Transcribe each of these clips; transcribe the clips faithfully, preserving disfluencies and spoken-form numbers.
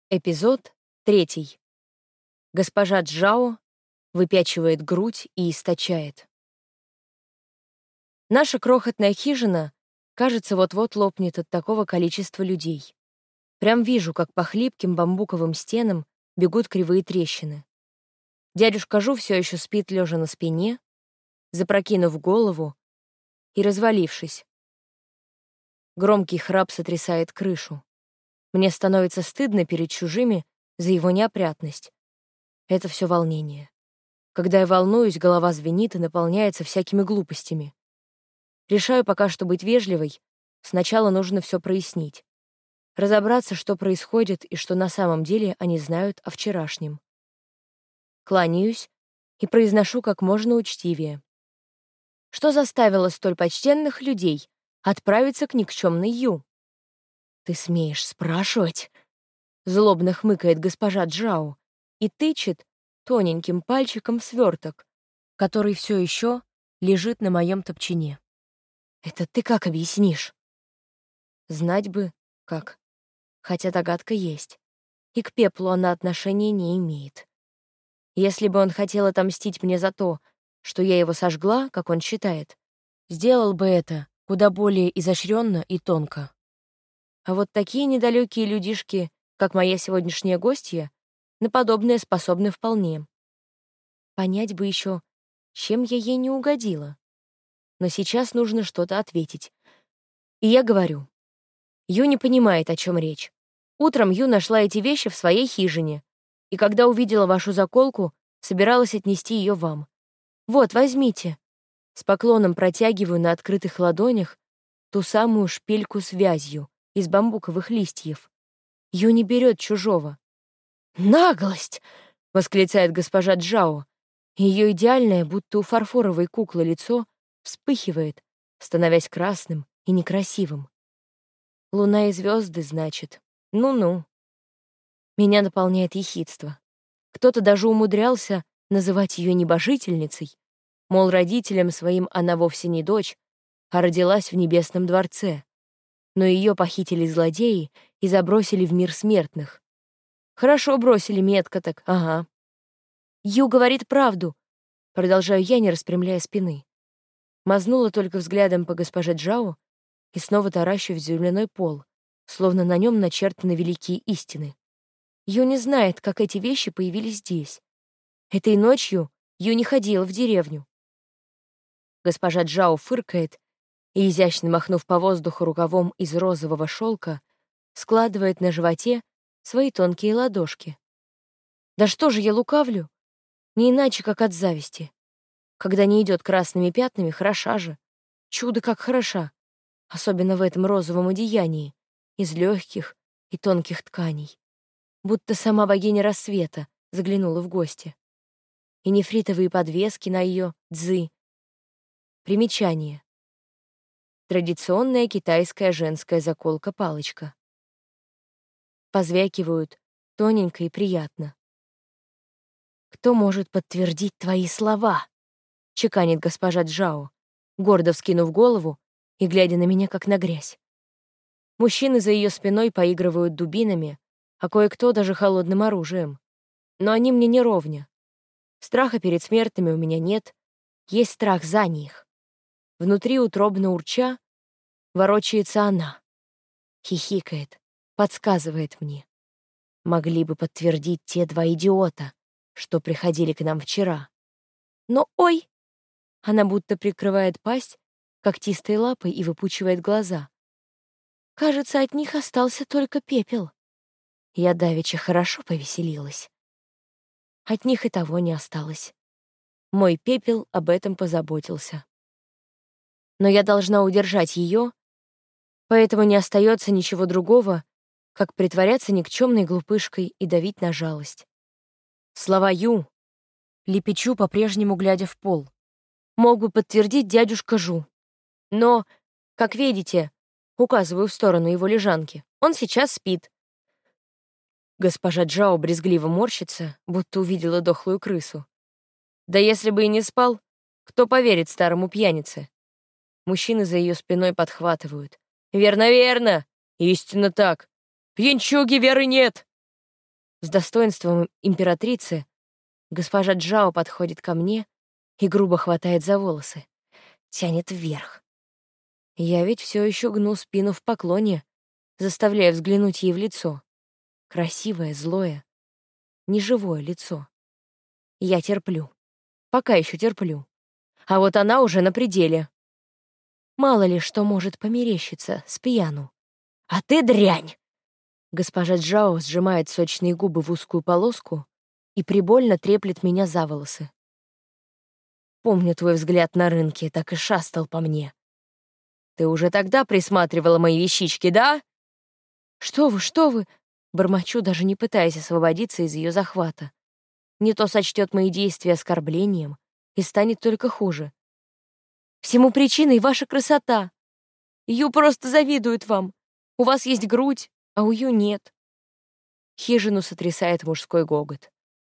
Эпизод третий. Госпожа Джао выпячивает грудь и источает. Наша крохотная хижина, кажется, вот-вот лопнет от такого количества людей. Прям вижу, как по хлипким бамбуковым стенам бегут кривые трещины. Дядюшка Жу все еще спит, лежа на спине, запрокинув голову и развалившись. Громкий храп сотрясает крышу. Мне становится стыдно перед чужими за его неопрятность. Это все волнение. Когда я волнуюсь, голова звенит и наполняется всякими глупостями. Решаю пока что быть вежливой. Сначала нужно все прояснить. Разобраться, что происходит и что на самом деле они знают о вчерашнем. Кланяюсь и произношу как можно учтивее. Что заставило столь почтенных людей отправиться к никчемной Ю? «Ты смеешь спрашивать?» — злобно хмыкает госпожа Джао и тычет тоненьким пальчиком в сверток, который все еще лежит на моем топчине. «Это ты как объяснишь?» Знать бы, как. Хотя догадка есть. И к пеплу она отношения не имеет. Если бы он хотел отомстить мне за то, что я его сожгла, как он считает, сделал бы это куда более изощренно и тонко. А вот такие недалекие людишки, как моя сегодняшняя гостья, на подобное способны вполне. Понять бы еще, чем я ей не угодила. Но сейчас нужно что-то ответить. И я говорю. Ю не понимает, о чем речь. Утром Ю нашла эти вещи в своей хижине, и когда увидела вашу заколку, собиралась отнести ее вам. Вот, возьмите. С поклоном протягиваю на открытых ладонях ту самую шпильку с вязью из бамбуковых листьев. Ю не берет чужого. «Наглость!» — восклицает госпожа Джао. Ее идеальное, будто у фарфоровой куклы лицо, вспыхивает, становясь красным и некрасивым. Луна и звезды, значит. Ну-ну. Меня наполняет ехидство. Кто-то даже умудрялся называть ее небожительницей, мол, родителям своим она вовсе не дочь, а родилась в небесном дворце. Но ее похитили злодеи и забросили в мир смертных. Хорошо бросили, метко так, ага. Ю говорит правду, продолжаю я, не распрямляя спины. Мазнула только взглядом по госпоже Джао и снова таращу в земляной пол, словно на нем начертаны великие истины. Ю не знает, как эти вещи появились здесь. Этой ночью Ю не ходила в деревню. Госпожа Джао фыркает и, изящно махнув по воздуху рукавом из розового шелка, складывает на животе свои тонкие ладошки. Да что же я лукавлю? Не иначе, как от зависти. Когда не идет красными пятнами, хороша же. Чудо как хороша. Особенно в этом розовом одеянии, из легких и тонких тканей. Будто сама богиня рассвета заглянула в гости. И нефритовые подвески на ее дзы. Примечание. Традиционная китайская женская заколка-палочка. Позвякивают тоненько и приятно. «Кто может подтвердить твои слова?» — чеканит госпожа Джао, гордо вскинув голову и глядя на меня, как на грязь. Мужчины за ее спиной поигрывают дубинами, а кое-кто даже холодным оружием. Но они мне не ровня. Страха перед смертными у меня нет, есть страх за них. Внутри, утробно урча, ворочается она. Хихикает, подсказывает мне. Могли бы подтвердить те два идиота, что приходили к нам вчера. Но ой! Она будто прикрывает пасть когтистой лапой и выпучивает глаза. Кажется, от них остался только пепел. Я давеча хорошо повеселилась. От них и того не осталось. Мой пепел об этом позаботился. Но я должна удержать ее, поэтому не остается ничего другого, как притворяться никчемной глупышкой и давить на жалость. Слова Ю лепечу, по-прежнему глядя в пол. Мог бы подтвердить дядюшка Жу. Но, как видите, указываю в сторону его лежанки, он сейчас спит. Госпожа Джао брезгливо морщится, будто увидела дохлую крысу. Да если бы и не спал, кто поверит старому пьянице? Мужчины за ее спиной подхватывают. «Верно, верно! Истинно так! Пьянчуги веры нет!» С достоинством императрицы госпожа Джао подходит ко мне и грубо хватает за волосы, тянет вверх. Я ведь все еще гну спину в поклоне, заставляя взглянуть ей в лицо. Красивое, злое, неживое лицо. Я терплю. Пока еще терплю. А вот она уже на пределе. Мало ли что может померещиться с пьяну. «А ты дрянь!» Госпожа Джао сжимает сочные губы в узкую полоску и прибольно треплет меня за волосы. Помню твой взгляд на рынке, так и шастал по мне. Ты уже тогда присматривала мои вещички, да? Что вы, что вы? Бормочу, даже не пытаясь освободиться из ее захвата. Не то сочтет мои действия оскорблением, и станет только хуже. Всему причиной ваша красота. Ю просто завидует вам. У вас есть грудь, а у Ю нет. Хижину сотрясает мужской гогот.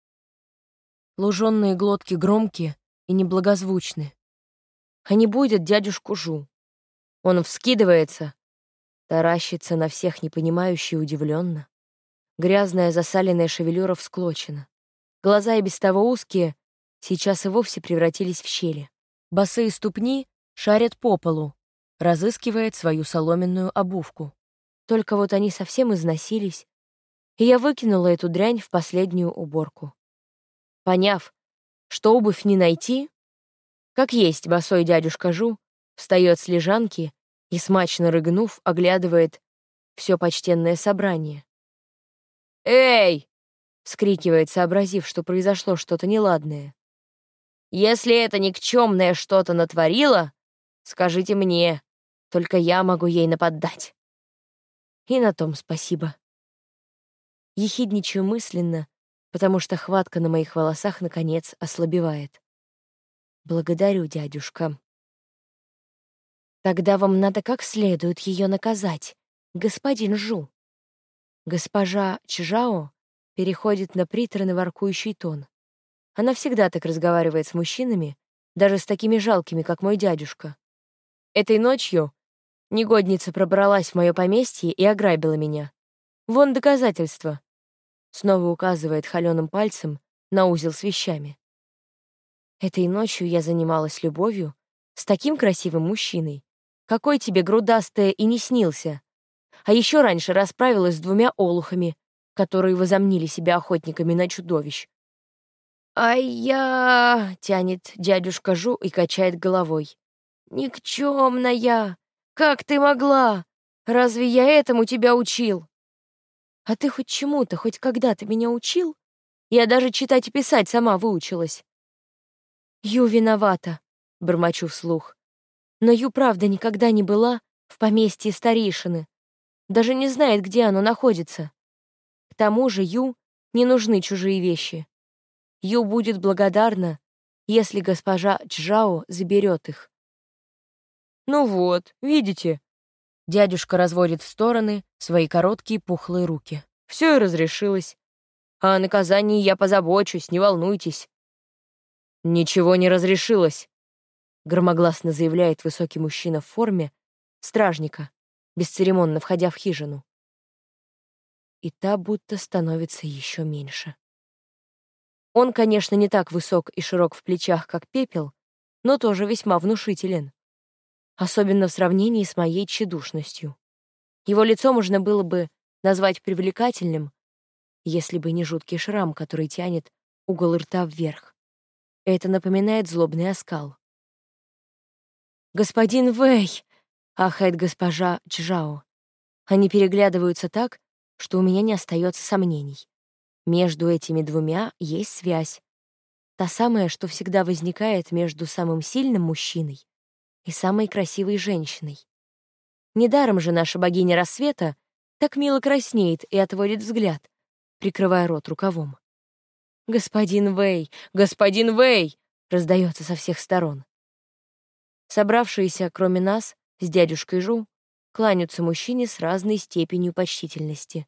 Лужённые глотки громкие и неблагозвучны. А не будет дядюшку Жу. Он вскидывается, таращится на всех непонимающе и удивленно. Грязная засаленная шевелюра всклочена. Глаза и без того узкие сейчас и вовсе превратились в щели. Босые ступни шарят по полу, разыскивает свою соломенную обувку. Только вот они совсем износились, и я выкинула эту дрянь в последнюю уборку. Поняв, что обувь не найти, как есть босой дядюшка Жу встает с лежанки и, смачно рыгнув, оглядывает все почтенное собрание. «Эй!» — вскрикивает, сообразив, что произошло что-то неладное. «Если это никчемное что-то натворило, скажите мне, только я могу ей наподдать». И на том спасибо. Ехидничаю мысленно, потому что хватка на моих волосах наконец ослабевает. Благодарю, дядюшка. Тогда вам надо как следует ее наказать, господин Жу. Госпожа Чжао переходит на приторный воркующий тон. Она всегда так разговаривает с мужчинами, даже с такими жалкими, как мой дядюшка. Этой ночью негодница пробралась в мое поместье и ограбила меня. Вон доказательства. Снова указывает холеным пальцем на узел с вещами. Этой ночью я занималась любовью с таким красивым мужчиной, какой тебе грудастая и не снился. А еще раньше расправилась с двумя олухами, которые возомнили себя охотниками на чудовищ. «А я...» — тянет дядюшка Жу и качает головой. «Никчемная! Как ты могла? Разве я этому тебя учил?» «А ты хоть чему-то, хоть когда-то меня учил? Я даже читать и писать сама выучилась». «Ю виновата», — бормочу вслух. «Но Ю правда никогда не была в поместье старейшины. Даже не знает, где оно находится. К тому же Ю не нужны чужие вещи. Ю будет благодарна, если госпожа Чжао заберет их». «Ну вот, видите?» Дядюшка разводит в стороны свои короткие пухлые руки. «Все и разрешилось. А о наказании я позабочусь, не волнуйтесь». «Ничего не разрешилось», — громогласно заявляет высокий мужчина в форме стражника, бесцеремонно входя в хижину. И та будто становится еще меньше. Он, конечно, не так высок и широк в плечах, как Пепел, но тоже весьма внушителен. Особенно в сравнении с моей тщедушностью. Его лицо можно было бы назвать привлекательным, если бы не жуткий шрам, который тянет угол рта вверх. Это напоминает злобный оскал. «Господин Вэй!» — ахает госпожа Чжао. Они переглядываются так, что у меня не остается сомнений. Между этими двумя есть связь. Та самая, что всегда возникает между самым сильным мужчиной и самой красивой женщиной. Недаром же наша богиня рассвета так мило краснеет и отводит взгляд, прикрывая рот рукавом. «Господин Вэй! Господин Вэй!» — раздается со всех сторон. Собравшиеся, кроме нас, с дядюшкой Жу, кланяются мужчине с разной степенью почтительности.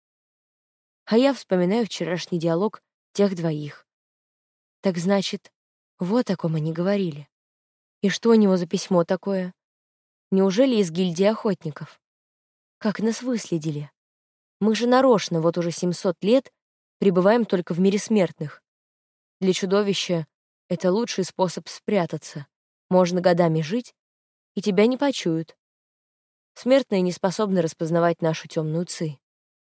А я вспоминаю вчерашний диалог тех двоих. Так значит, вот о ком они говорили. И что у него за письмо такое? Неужели из гильдии охотников? Как нас выследили? Мы же нарочно вот уже семьсот лет пребываем только в мире смертных. Для чудовища это лучший способ спрятаться. Можно годами жить, и тебя не почуют. Смертные не способны распознавать нашу темную ци.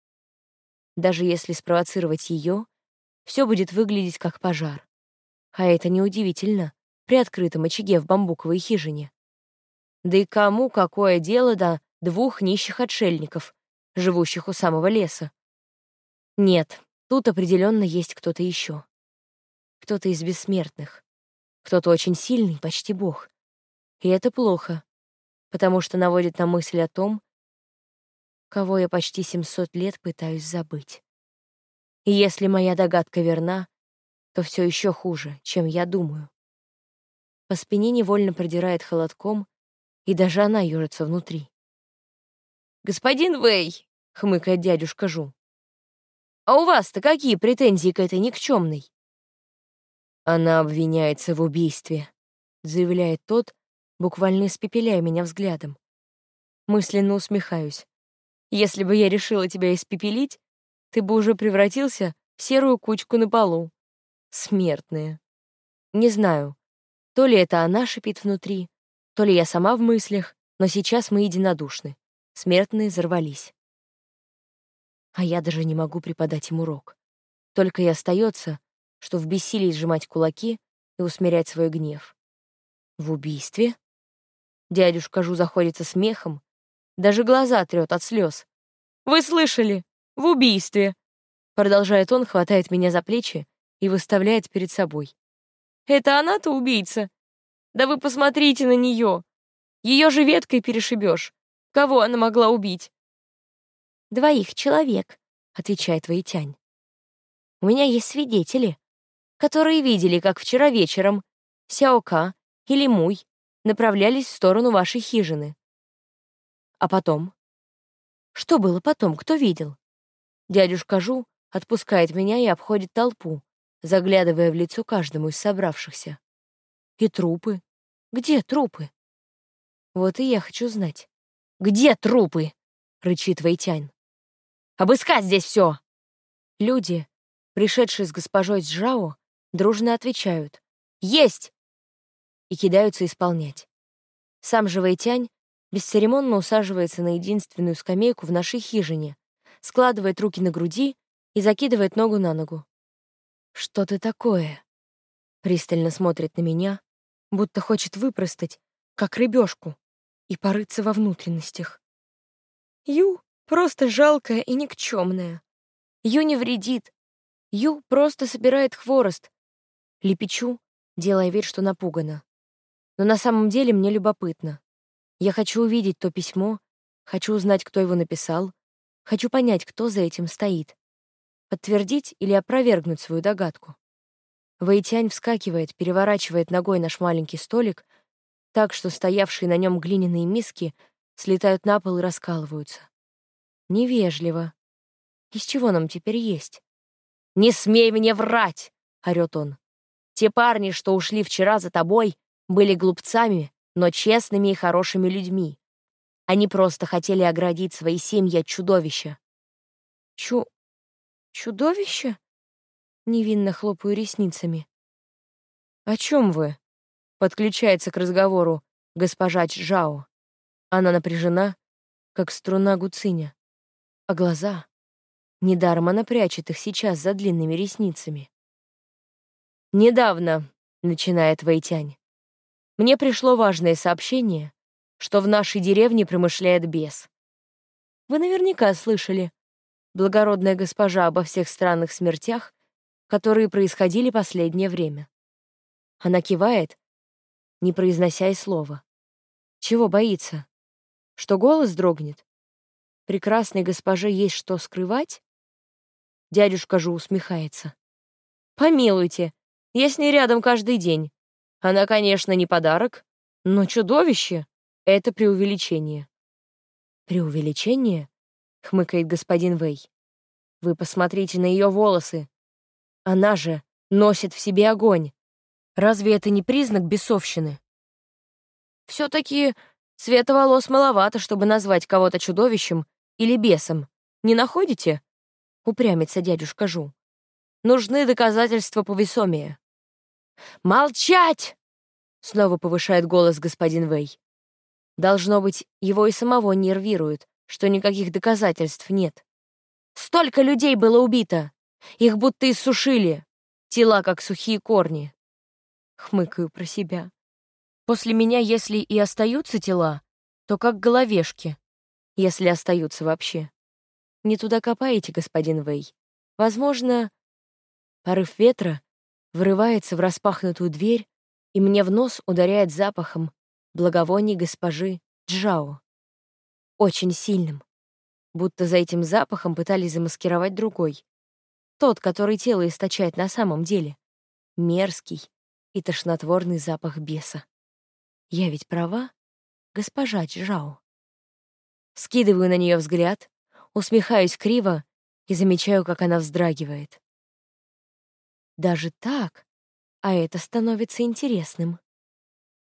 Даже если спровоцировать ее, все будет выглядеть как пожар. А это неудивительно при открытом очаге в бамбуковой хижине. Да и кому какое дело до двух нищих отшельников, живущих у самого леса? Нет, тут определенно есть кто-то еще. Кто-то из бессмертных. Кто-то очень сильный, почти бог. И это плохо, потому что наводит на мысль о том, кого я почти семьсот лет пытаюсь забыть. И если моя догадка верна, то все еще хуже, чем я думаю. По спине невольно продирает холодком, и даже она ёжится внутри. «Господин Вэй!» — хмыкает дядюшка Жу. «А у вас-то какие претензии к этой никчемной?» «Она обвиняется в убийстве», — заявляет тот, буквально испепеляя меня взглядом. Мысленно усмехаюсь. «Если бы я решила тебя испепелить, ты бы уже превратился в серую кучку на полу. Смертные. Не знаю, то ли это она шипит внутри, то ли я сама в мыслях, но сейчас мы единодушны. Смертные взорвались. А я даже не могу преподать им урок. Только и остается, что в бессилии сжимать кулаки и усмирять свой гнев. В убийстве? Дядюшка Жу заходится смехом, даже глаза трёт от слез. «Вы слышали? В убийстве!» Продолжает он, хватает меня за плечи и выставляет перед собой. «Это она-то убийца? Да вы посмотрите на нее! Ее же веткой перешибешь. Кого она могла убить?» «Двоих человек», — отвечает Вэйтянь. «У меня есть свидетели, которые видели, как вчера вечером Сяока или Муй направлялись в сторону вашей хижины. А потом? Что было потом, кто видел?» Дядюшка Жу отпускает меня и обходит толпу, заглядывая в лицо каждому из собравшихся. И трупы. Где трупы? Вот и я хочу знать. «Где трупы?» — рычит Вэйтянь. «Обыскать здесь все!» Люди, пришедшие с госпожой Чжао, дружно отвечают «Есть!» и кидаются исполнять. Сам же Вэйтянь бесцеремонно усаживается на единственную скамейку в нашей хижине, складывает руки на груди и закидывает ногу на ногу. «Что ты такое?» Пристально смотрит на меня, будто хочет выпростать, как рыбешку, и порыться во внутренностях. Ю просто жалкая и никчемная. Ю не вредит. Ю просто собирает хворост. Лепечу, делая вид, что напугана. Но на самом деле мне любопытно. Я хочу увидеть то письмо, хочу узнать, кто его написал, хочу понять, кто за этим стоит. Подтвердить или опровергнуть свою догадку. Вэйтянь вскакивает, переворачивает ногой наш маленький столик, так что стоявшие на нем глиняные миски слетают на пол и раскалываются. Невежливо. Из чего нам теперь есть? «Не смей мне врать!» — орёт он. «Те парни, что ушли вчера за тобой, были глупцами, но честными и хорошими людьми. Они просто хотели оградить свои семьи от чудовища». «Чу... чудовище?» Невинно хлопаю ресницами. «О чем вы?» — подключается к разговору госпожа Чжао. Она напряжена, как струна гуциня. А глаза... Недаром она прячет их сейчас за длинными ресницами. «Недавно», — начинает Вэйтянь, — «мне пришло важное сообщение, что в нашей деревне промышляет бес. Вы наверняка слышали, благородная госпожа, обо всех странных смертях, которые происходили последнее время». Она кивает, не произнося и слова. Чего боится? Что голос дрогнет? Прекрасной госпоже есть что скрывать? Дядюшка же усмехается. «Помилуйте, я с ней рядом каждый день. Она, конечно, не подарок, но чудовище — это преувеличение». «Преувеличение?» — хмыкает господин Вэй. «Вы посмотрите на ее волосы. Она же носит в себе огонь. Разве это не признак бесовщины?» «Все-таки цвета волос маловато, чтобы назвать кого-то чудовищем или бесом. Не находите?» — упрямится дядюшка Жу. Нужны доказательства повесомее». «Молчать!» — снова повышает голос господин Вэй. Должно быть, его и самого нервирует, что никаких доказательств нет. «Столько людей было убито! Их будто иссушили! Тела, как сухие корни!» Хмыкаю про себя. После меня, если и остаются тела, то как головешки, если остаются вообще. Не туда копаете, господин Вэй. Возможно, порыв ветра врывается в распахнутую дверь, и мне в нос ударяет запахом благовоний госпожи Джао. Очень сильным. Будто за этим запахом пытались замаскировать другой. Тот, который тело источает на самом деле. Мерзкий и тошнотворный запах беса. Я ведь права, госпожа Джао? Скидываю на нее взгляд, усмехаюсь криво и замечаю, как она вздрагивает. Даже так, а это становится интересным.